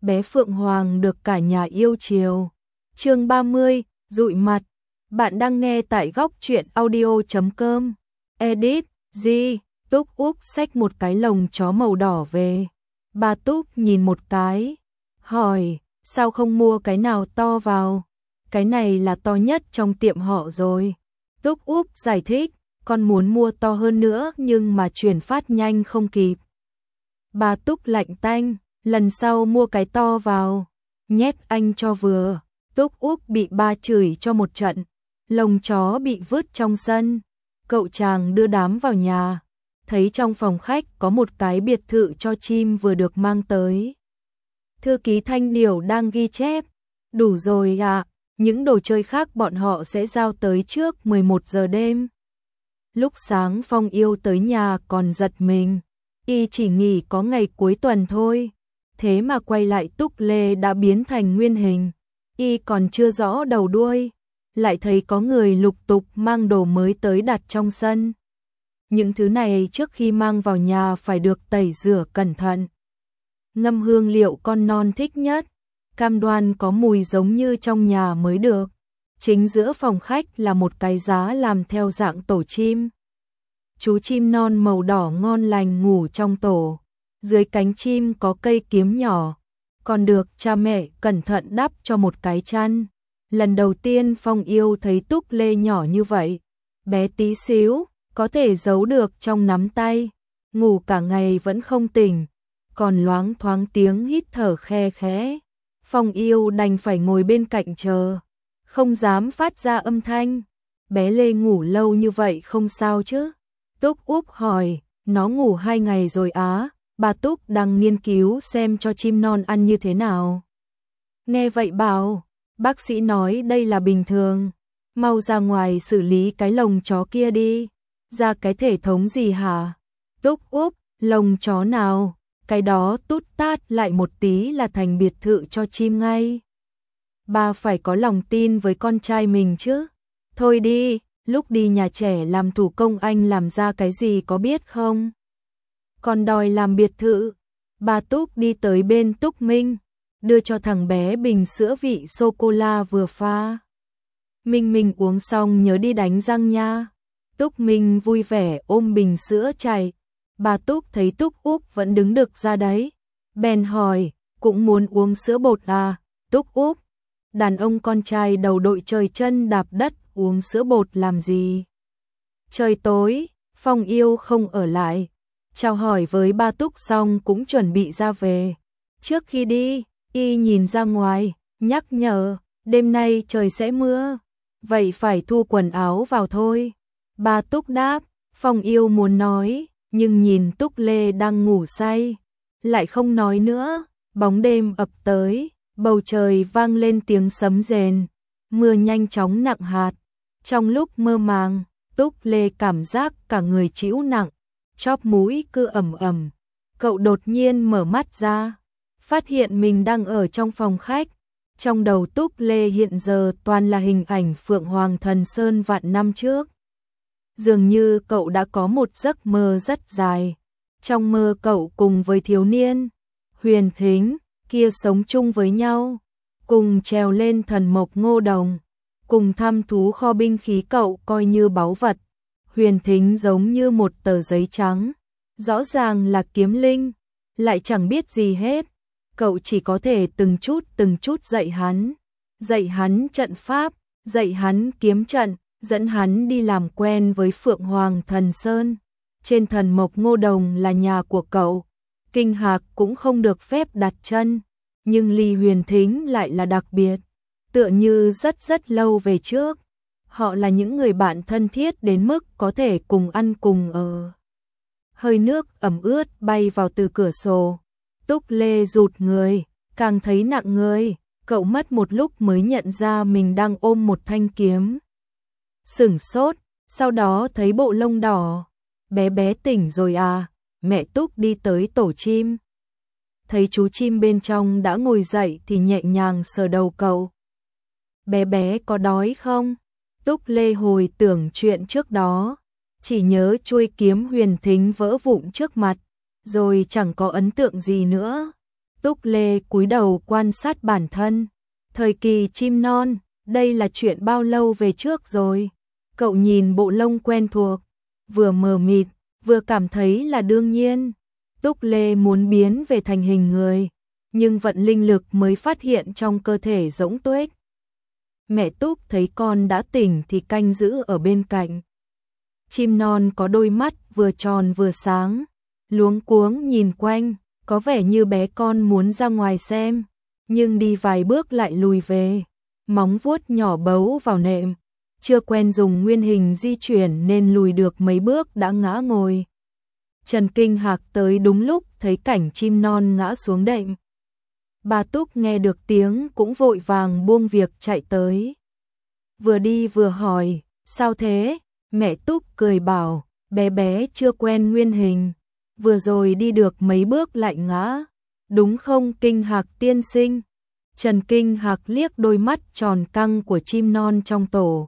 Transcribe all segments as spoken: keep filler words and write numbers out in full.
bé Phượng Hoàng được cả nhà yêu chiều. Chương ba mươi, dụi mặt. Bạn đang nghe tại góc truyện audio chấm com. Edit, G, Túc Úc xách một cái lồng chó màu đỏ về. Bà Túc nhìn một cái, hỏi, sao không mua cái nào to vào? Cái này là to nhất trong tiệm họ rồi. Túc Úc giải thích, con muốn mua to hơn nữa nhưng mà chuyển phát nhanh không kịp. Bà Túc lạnh tanh, lần sau mua cái to vào, nhét anh cho vừa. Túc Úc bị ba chửi cho một trận, lồng chó bị vứt trong sân. Cậu chàng đưa đám vào nhà, thấy trong phòng khách có một cái biệt thự cho chim vừa được mang tới. Thư ký Thanh Điểu đang ghi chép, đủ rồi ạ, à, những đồ chơi khác bọn họ sẽ giao tới trước mười một giờ đêm. Lúc sáng Phong Yêu tới nhà còn giật mình, y chỉ nghỉ có ngày cuối tuần thôi, thế mà quay lại Túc Lê đã biến thành nguyên hình, y còn chưa rõ đầu đuôi, lại thấy có người lục tục mang đồ mới tới đặt trong sân. Những thứ này trước khi mang vào nhà phải được tẩy rửa cẩn thận. Ngâm hương liệu con non thích nhất, cam đoan có mùi giống như trong nhà mới được. Chính giữa phòng khách là một cái giá làm theo dạng tổ chim. Chú chim non màu đỏ ngon lành ngủ trong tổ, dưới cánh chim có cây kiếm nhỏ, còn được cha mẹ cẩn thận đắp cho một cái chăn. Lần đầu tiên Phong Yêu thấy Túc Lê nhỏ như vậy, bé tí xíu, có thể giấu được trong nắm tay, ngủ cả ngày vẫn không tỉnh, còn loáng thoáng tiếng hít thở khe khẽ. Phong Yêu đành phải ngồi bên cạnh chờ, không dám phát ra âm thanh. Bé Lê ngủ lâu như vậy không sao chứ? Túc Úc hỏi, nó ngủ hai ngày rồi á. Bà Túc đang nghiên cứu xem cho chim non ăn như thế nào. Nghe vậy bảo, bác sĩ nói đây là bình thường, mau ra ngoài xử lý cái lồng chó kia đi. Ra cái thể thống gì hả? Túc Úc, lồng chó nào? Cái đó tút tát lại một tí là thành biệt thự cho chim ngay. Bà phải có lòng tin với con trai mình chứ. Thôi đi, lúc đi nhà trẻ làm thủ công anh làm ra cái gì có biết không? Còn đòi làm biệt thự. Bà Túc đi tới bên Túc Minh, đưa cho thằng bé bình sữa vị sô-cô-la vừa pha. Minh Minh uống xong nhớ đi đánh răng nha. Túc Minh vui vẻ ôm bình sữa chạy. Bà Túc thấy Túc Úc vẫn đứng đực ra đấy, bèn hỏi, cũng muốn uống sữa bột à? Túc Úc, đàn ông con trai đầu đội trời chân đạp đất uống sữa bột làm gì? Trời tối, Phong Yêu không ở lại, chào hỏi với ba Túc xong cũng chuẩn bị ra về. Trước khi đi, y nhìn ra ngoài, nhắc nhở, đêm nay trời sẽ mưa, vậy phải thu quần áo vào thôi. Ba Túc đáp, Phong Yêu muốn nói, nhưng nhìn Túc Lê đang ngủ say, lại không nói nữa. Bóng đêm ập tới, bầu trời vang lên tiếng sấm rền, mưa nhanh chóng nặng hạt. Trong lúc mơ màng, Túc Lê cảm giác cả người chịu nặng, chóp mũi cứ ẩm ẩm. Cậu đột nhiên mở mắt ra, phát hiện mình đang ở trong phòng khách. Trong đầu Túc Lê hiện giờ toàn là hình ảnh Phượng Hoàng Thần Sơn vạn năm trước. Dường như cậu đã có một giấc mơ rất dài. Trong mơ cậu cùng với thiếu niên Huyền Thính kia sống chung với nhau, cùng trèo lên thần mộc Ngô Đồng, cùng thăm thú kho binh khí cậu coi như báu vật. Huyền Thính giống như một tờ giấy trắng, rõ ràng là kiếm linh, lại chẳng biết gì hết. Cậu chỉ có thể từng chút từng chút dạy hắn, dạy hắn trận pháp, dạy hắn kiếm trận, dẫn hắn đi làm quen với Phượng Hoàng Thần Sơn. Trên thần mộc Ngô Đồng là nhà của cậu, kinh hạc cũng không được phép đặt chân, nhưng ly Huyền Thính lại là đặc biệt, tựa như rất rất lâu về trước. Họ là những người bạn thân thiết đến mức có thể cùng ăn cùng ở. Hơi nước ẩm ướt bay vào từ cửa sổ. Túc Lê rụt người, càng thấy nặng người, cậu mất một lúc mới nhận ra mình đang ôm một thanh kiếm. Sửng sốt, sau đó thấy bộ lông đỏ. Bé bé tỉnh rồi à? Mẹ Túc đi tới tổ chim, thấy chú chim bên trong đã ngồi dậy thì nhẹ nhàng sờ đầu cậu. Bé bé có đói không? Túc Lê hồi tưởng chuyện trước đó, chỉ nhớ chuôi kiếm Huyền Thính vỡ vụn trước mặt, rồi chẳng có ấn tượng gì nữa. Túc Lê cúi đầu quan sát bản thân. Thời kỳ chim non, đây là chuyện bao lâu về trước rồi? Cậu nhìn bộ lông quen thuộc, vừa mờ mịt, vừa cảm thấy là đương nhiên. Túc Lê muốn biến về thành hình người, nhưng vận linh lực mới phát hiện trong cơ thể rỗng tuếch. Mẹ Túc thấy con đã tỉnh thì canh giữ ở bên cạnh. Chim non có đôi mắt vừa tròn vừa sáng, luống cuống nhìn quanh, có vẻ như bé con muốn ra ngoài xem, nhưng đi vài bước lại lùi về, móng vuốt nhỏ bấu vào nệm, chưa quen dùng nguyên hình di chuyển nên lùi được mấy bước đã ngã ngồi. Trần Kinh Hạc tới đúng lúc thấy cảnh chim non ngã xuống đệm. Bà Túc nghe được tiếng cũng vội vàng buông việc chạy tới. Vừa đi vừa hỏi, sao thế? Mẹ Túc cười bảo, bé bé chưa quen nguyên hình, vừa rồi đi được mấy bước lại ngã, đúng không Kinh Hạc tiên sinh? Trần Kinh Hạc liếc đôi mắt tròn căng của chim non trong tổ.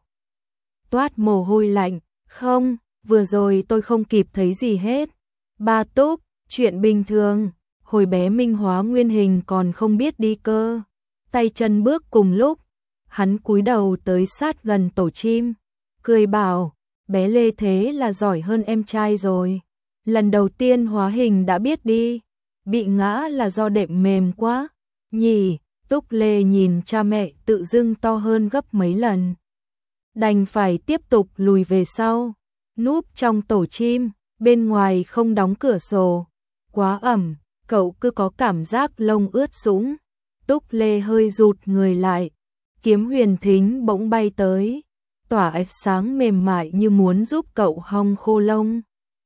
Toát mồ hôi lạnh, không, vừa rồi tôi không kịp thấy gì hết. Bà Túc, chuyện bình thường, hồi bé minh hóa nguyên hình còn không biết đi cơ. Tay chân bước cùng lúc, hắn cúi đầu tới sát gần tổ chim, cười bảo, bé Lê thế là giỏi hơn em trai rồi. Lần đầu tiên hóa hình đã biết đi, bị ngã là do đệm mềm quá. Nhỉ, Túc Lê nhìn cha mẹ tự dưng to hơn gấp mấy lần. Đành phải tiếp tục lùi về sau, núp trong tổ chim, bên ngoài không đóng cửa sổ. Quá ẩm, cậu cứ có cảm giác lông ướt sũng. Túc Lê hơi rụt người lại, kiếm huyền thính bỗng bay tới, tỏa ánh sáng mềm mại như muốn giúp cậu hong khô lông.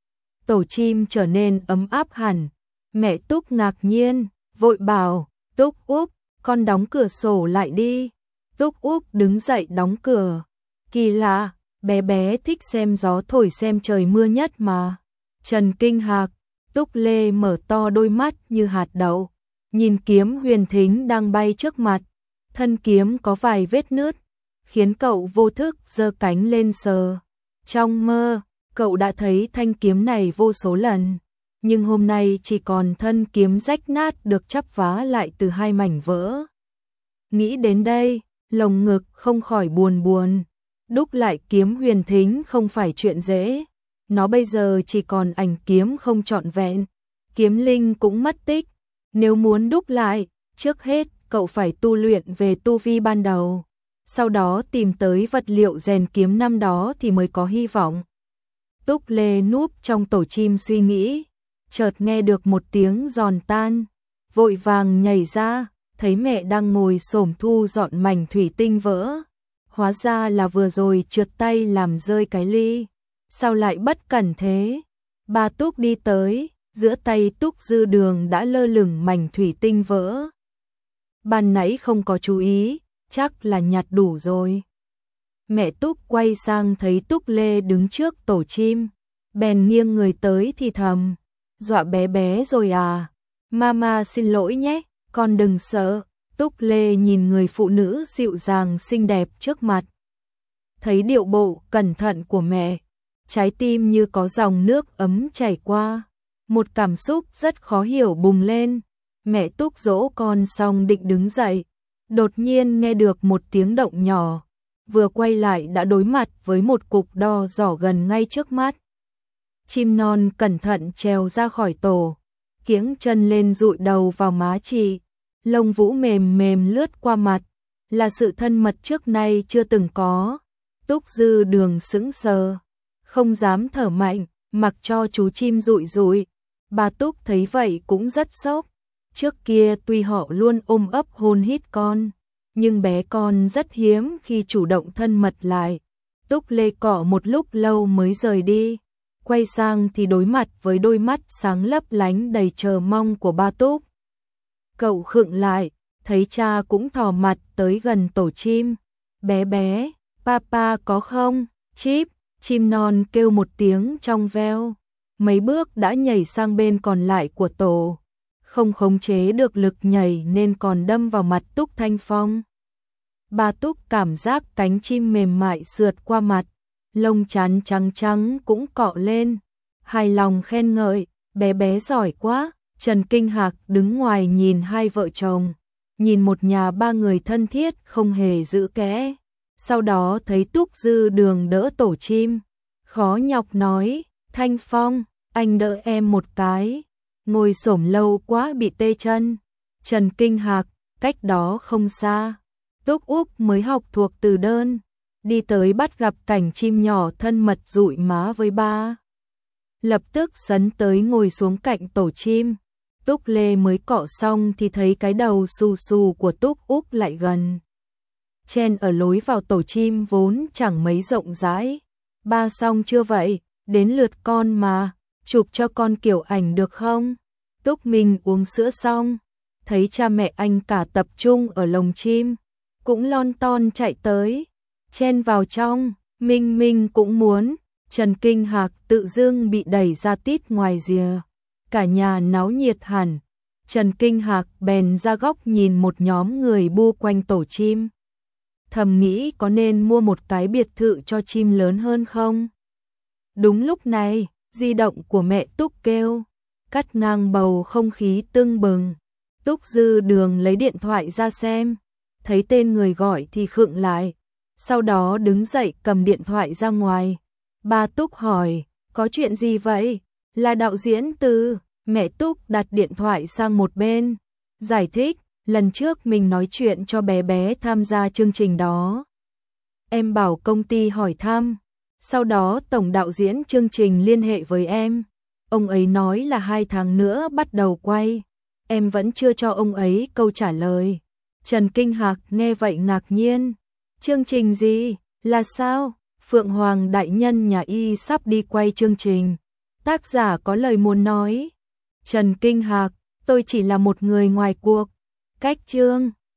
Tổ chim trở nên ấm áp hẳn. Mẹ Túc ngạc nhiên, vội bảo, Túc Úc, con đóng cửa sổ lại đi. Túc Úc đứng dậy đóng cửa. Kỳ lạ, bé bé thích xem gió thổi xem trời mưa nhất mà. Trần Kinh Hạc, Túc Lê mở to đôi mắt như hạt đậu, nhìn kiếm huyền thính đang bay trước mặt. Thân kiếm có vài vết nứt, khiến cậu vô thức giơ cánh lên sờ. Trong mơ, cậu đã thấy thanh kiếm này vô số lần, nhưng hôm nay chỉ còn thân kiếm rách nát được chắp vá lại từ hai mảnh vỡ. Nghĩ đến đây, lồng ngực không khỏi buồn buồn. Đúc lại kiếm huyền thính không phải chuyện dễ. Nó bây giờ chỉ còn ảnh kiếm không trọn vẹn, kiếm linh cũng mất tích. Nếu muốn đúc lại, trước hết cậu phải tu luyện về tu vi ban đầu, sau đó tìm tới vật liệu rèn kiếm năm đó thì mới có hy vọng. Túc Lê núp trong tổ chim suy nghĩ, chợt nghe được một tiếng giòn tan, vội vàng nhảy ra, thấy mẹ đang ngồi xổm thu dọn mảnh thủy tinh vỡ. Hóa ra là vừa rồi trượt tay làm rơi cái ly. Sao lại bất cẩn thế? Bà Túc đi tới, giữa tay Túc Dư Đường đã lơ lửng mảnh thủy tinh vỡ. Ban nãy không có chú ý, chắc là nhặt đủ rồi. Mẹ Túc quay sang thấy Túc Lê đứng trước tổ chim, bèn nghiêng người tới thì thầm, dọa bé bé rồi à? Mama xin lỗi nhé, con đừng sợ. Túc Lê nhìn người phụ nữ dịu dàng xinh đẹp trước mặt, thấy điệu bộ cẩn thận của mẹ, trái tim như có dòng nước ấm chảy qua, một cảm xúc rất khó hiểu bùng lên. Mẹ Túc dỗ con xong định đứng dậy, đột nhiên nghe được một tiếng động nhỏ, vừa quay lại đã đối mặt với một cục đo giỏ gần ngay trước mắt. Chim non cẩn thận trèo ra khỏi tổ, kiễng chân lên dụi đầu vào má chị, lông vũ mềm mềm lướt qua mặt, là sự thân mật trước nay chưa từng có. Túc Dư Đường sững sờ, không dám thở mạnh, mặc cho chú chim dụi dụi. Bà Túc thấy vậy cũng rất sốc. Trước kia tuy họ luôn ôm ấp hôn hít con, nhưng bé con rất hiếm khi chủ động thân mật lại. Túc Lê cọ một lúc lâu mới rời đi, quay sang thì đối mặt với đôi mắt sáng lấp lánh đầy chờ mong của ba Túc. Cậu khựng lại, thấy cha cũng thò mặt tới gần tổ chim. Bé bé, papa có không? Chíp, chim non kêu một tiếng trong veo, mấy bước đã nhảy sang bên còn lại của tổ. Không khống chế được lực nhảy nên còn đâm vào mặt Túc Thanh Phong. Bà Túc cảm giác cánh chim mềm mại sượt qua mặt, lông chán trắng trắng cũng cọ lên, hài lòng khen ngợi, bé bé giỏi quá, Trần Kinh Hạc đứng ngoài nhìn hai vợ chồng, nhìn một nhà ba người thân thiết không hề giữ kẽ. Sau đó thấy Túc Dư Đường đỡ tổ chim, khó nhọc nói, Thanh Phong, anh đỡ em một cái, ngồi xổm lâu quá bị tê chân. Trần Kinh Hạc, cách đó không xa, Túc Úc mới học thuộc từ đơn, đi tới bắt gặp cảnh chim nhỏ thân mật dụi má với ba. Lập tức sấn tới ngồi xuống cạnh tổ chim. Túc Lê mới cọ xong thì thấy cái đầu xù xù của Túc Úc lại gần chen ở lối vào tổ chim vốn chẳng mấy rộng rãi. Ba xong chưa vậy, đến lượt con mà, chụp cho con kiểu ảnh được không? Túc Minh uống sữa xong, thấy cha mẹ anh cả tập trung ở lồng chim, cũng lon ton chạy tới, chen vào trong. Minh Minh cũng muốn. Trần Kinh Hạc tự dưng bị đẩy ra tít ngoài rìa, cả nhà náo nhiệt hẳn. Trần Kinh Hạc bèn ra góc nhìn một nhóm người bu quanh tổ chim, thầm nghĩ có nên mua một cái biệt thự cho chim lớn hơn không. Đúng lúc này, di động của mẹ Túc kêu, cắt ngang bầu không khí tưng bừng. Túc Dư Đường lấy điện thoại ra xem, thấy tên người gọi thì khựng lại, sau đó đứng dậy cầm điện thoại ra ngoài. Ba Túc hỏi, có chuyện gì vậy? Là đạo diễn Từ. Mẹ Túc đặt điện thoại sang một bên, giải thích, lần trước mình nói chuyện cho bé bé tham gia chương trình đó. Em bảo công ty hỏi thăm, sau đó tổng đạo diễn chương trình liên hệ với em. Ông ấy nói là hai tháng nữa bắt đầu quay, em vẫn chưa cho ông ấy câu trả lời. Trần Kinh Hạc nghe vậy ngạc nhiên, chương trình gì, là sao? Phượng Hoàng đại nhân nhà y sắp đi quay chương trình, tác giả có lời muốn nói. Trần Kinh Hạc, tôi chỉ là một người ngoài cuộc, cách chương